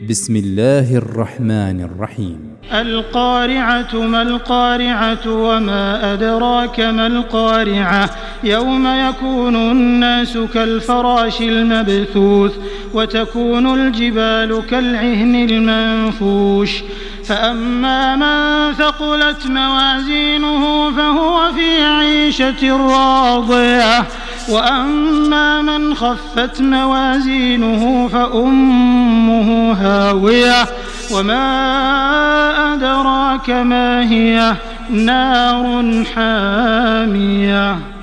بسم الله الرحمن الرحيم. القارعة ما القارعة وما أدراك ما القارعة يوم يكون الناس كالفراش المبثوث وتكون الجبال كالعهن المنفوش فأما من ثقلت موازينه فهو في عيشة راضية وأما من خفت موازينه فأمه هاوية وما أدراك ما هي نار حامية.